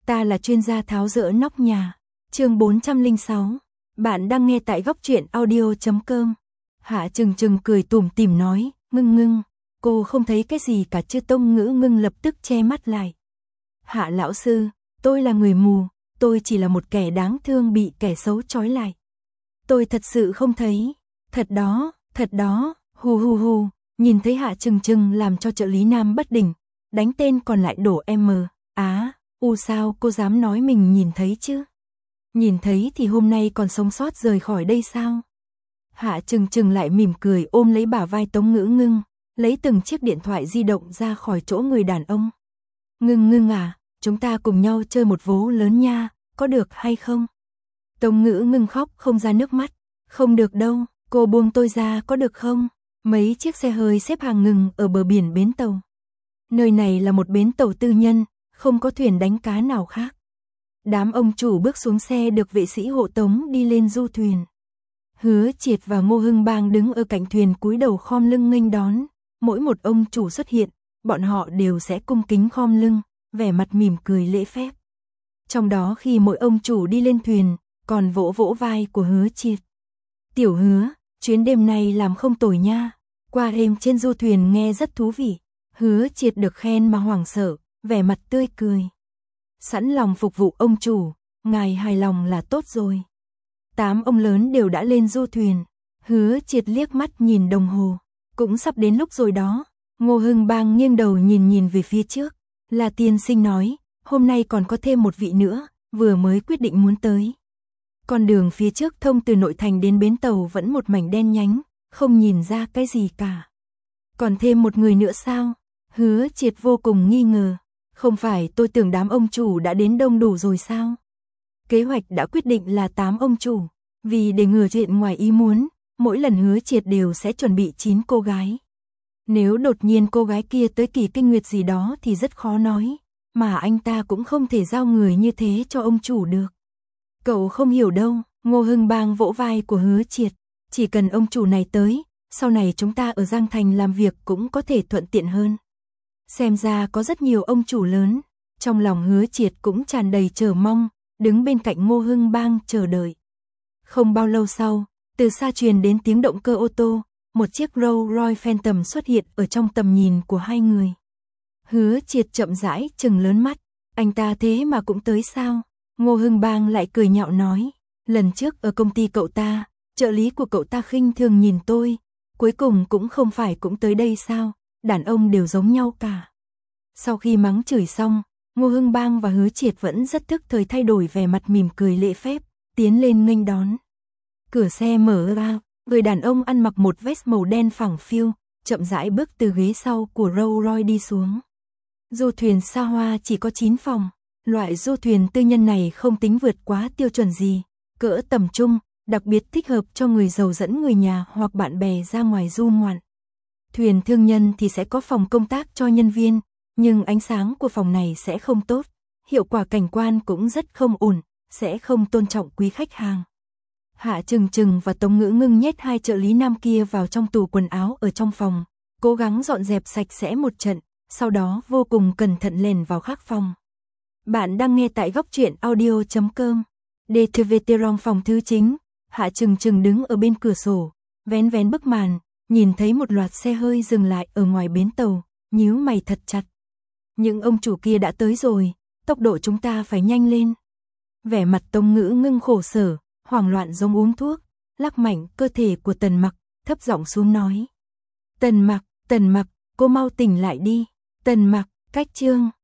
ta là chuyên gia tháo dỡ nóc nhà. Chương 406. Bạn đang nghe tại góc truyện audio.com. Hạ Trừng Trừng cười tủm tỉm nói, Ngưng, cô không thấy cái gì cả chứ? Tông Ngữ Ngưng lập tức che mắt lại. Hạ lão sư, tôi là người mù, tôi chỉ là một kẻ đáng thương bị kẻ xấu trói lại. Tôi thật sự không thấy. Thật đó, hù, nhìn thấy Hạ Trừng Trừng làm cho trợ lý nam bất định, đánh tên còn lại đổ M. Sao cô dám nói mình nhìn thấy chứ? Nhìn thấy thì hôm nay còn sống sót rời khỏi đây sao? Hạ Trừng Trừng lại mỉm cười ôm lấy bả vai Tống Ngữ Ngưng, lấy từng chiếc điện thoại di động ra khỏi chỗ người đàn ông. Ngưng à, chúng ta cùng nhau chơi một vố lớn nha, có được hay không? Tống Ngữ Ngưng khóc không ra nước mắt. Không được đâu, cô buông tôi ra có được không? Mấy chiếc xe hơi xếp hàng ngừng ở bờ biển bến tàu. Nơi này là một bến tàu tư nhân, không có thuyền đánh cá nào khác. Đám ông chủ bước xuống xe được vệ sĩ hộ tống đi lên du thuyền. Hứa Triệt và Ngô Hưng Bang đứng ở cạnh thuyền cúi đầu khom lưng nghênh đón. Mỗi một ông chủ xuất hiện, bọn họ đều sẽ cung kính khom lưng, vẻ mặt mỉm cười lễ phép. Trong đó khi mỗi ông chủ đi lên thuyền, còn vỗ vỗ vai của Hứa Triệt. Tiểu Hứa, chuyến đêm này làm không tồi nha. Qua đêm trên du thuyền nghe rất thú vị. Hứa Triệt được khen mà hoảng sợ, vẻ mặt tươi cười. Sẵn lòng phục vụ ông chủ, ngài hài lòng là tốt rồi. 8 ông lớn đều đã lên du thuyền. Hứa Triệt liếc mắt nhìn đồng hồ, cũng sắp đến lúc rồi đó. Ngô Hưng Bang nghiêng đầu nhìn về phía trước. Là tiên sinh nói, hôm nay còn có thêm một vị nữa, vừa mới quyết định muốn tới. Con đường phía trước thông từ nội thành đến bến tàu vẫn một mảnh đen nhánh, không nhìn ra cái gì cả. Còn thêm một người nữa sao? Hứa Triệt vô cùng nghi ngờ. Không phải tôi tưởng đám ông chủ đã đến đông đủ rồi sao? Kế hoạch đã quyết định là 8 ông chủ. Vì để ngừa chuyện ngoài ý muốn, mỗi lần Hứa Triệt đều sẽ chuẩn bị 9 cô gái. Nếu đột nhiên cô gái kia tới kỳ kinh nguyệt gì đó thì rất khó nói. Mà anh ta cũng không thể giao người như thế cho ông chủ được. Cậu không hiểu đâu, Ngô Hưng Bang vỗ vai của Hứa Triệt. Chỉ cần ông chủ này tới, sau này chúng ta ở Giang Thành làm việc cũng có thể thuận tiện hơn. Xem ra có rất nhiều ông chủ lớn. Trong lòng Hứa Triệt cũng tràn đầy chờ mong, đứng bên cạnh Ngô Hưng Bang chờ đợi. Không bao lâu sau, từ xa truyền đến tiếng động cơ ô tô, một chiếc Rolls-Royce Phantom xuất hiện ở trong tầm nhìn của hai người. Hứa Triệt chậm rãi trừng lớn mắt, anh ta thế mà cũng tới sao? Ngô Hưng Bang lại cười nhạo nói, lần trước ở công ty cậu ta, trợ lý của cậu ta khinh thường nhìn tôi, cuối cùng cũng không phải cũng tới đây sao? Đàn ông đều giống nhau cả. Sau khi mắng chửi xong, Ngô Hưng Bang và Hứa Triệt vẫn rất tức thời thay đổi vẻ mặt mỉm cười lễ phép, tiến lên nghênh đón. Cửa xe mở ra, người đàn ông ăn mặc một vest màu đen phẳng phiu, chậm rãi bước từ ghế sau của Rolls-Royce đi xuống. Du thuyền xa hoa chỉ có 9 phòng, loại du thuyền tư nhân này không tính vượt quá tiêu chuẩn gì, cỡ tầm trung, đặc biệt thích hợp cho người giàu dẫn người nhà hoặc bạn bè ra ngoài du ngoạn. Thuyền thương nhân thì sẽ có phòng công tác cho nhân viên, nhưng ánh sáng của phòng này sẽ không tốt, hiệu quả cảnh quan cũng rất không ổn, sẽ không tôn trọng quý khách hàng. Hạ Trừng Trừng và Tống Ngữ Ngưng nhét 2 trợ lý nam kia vào trong tủ quần áo ở trong phòng, cố gắng dọn dẹp sạch sẽ một trận, sau đó vô cùng cẩn thận lèn vào khác phòng. Bạn đang nghe tại góc truyện audio.com. DTVT rong phòng thứ chính, Hạ Trừng Trừng đứng ở bên cửa sổ, vén bức màn, nhìn thấy một loạt xe hơi dừng lại ở ngoài bến tàu, nhíu mày thật chặt. Những ông chủ kia đã tới rồi, tốc độ chúng ta phải nhanh lên. Vẻ mặt Tống Ngữ Ngưng khổ sở, hoảng loạn giống uống thuốc, lắc mạnh cơ thể của Tần Mặc, thấp giọng xuống nói. Tần Mặc, cô mau tỉnh lại đi. Tần Mặc, cách chương.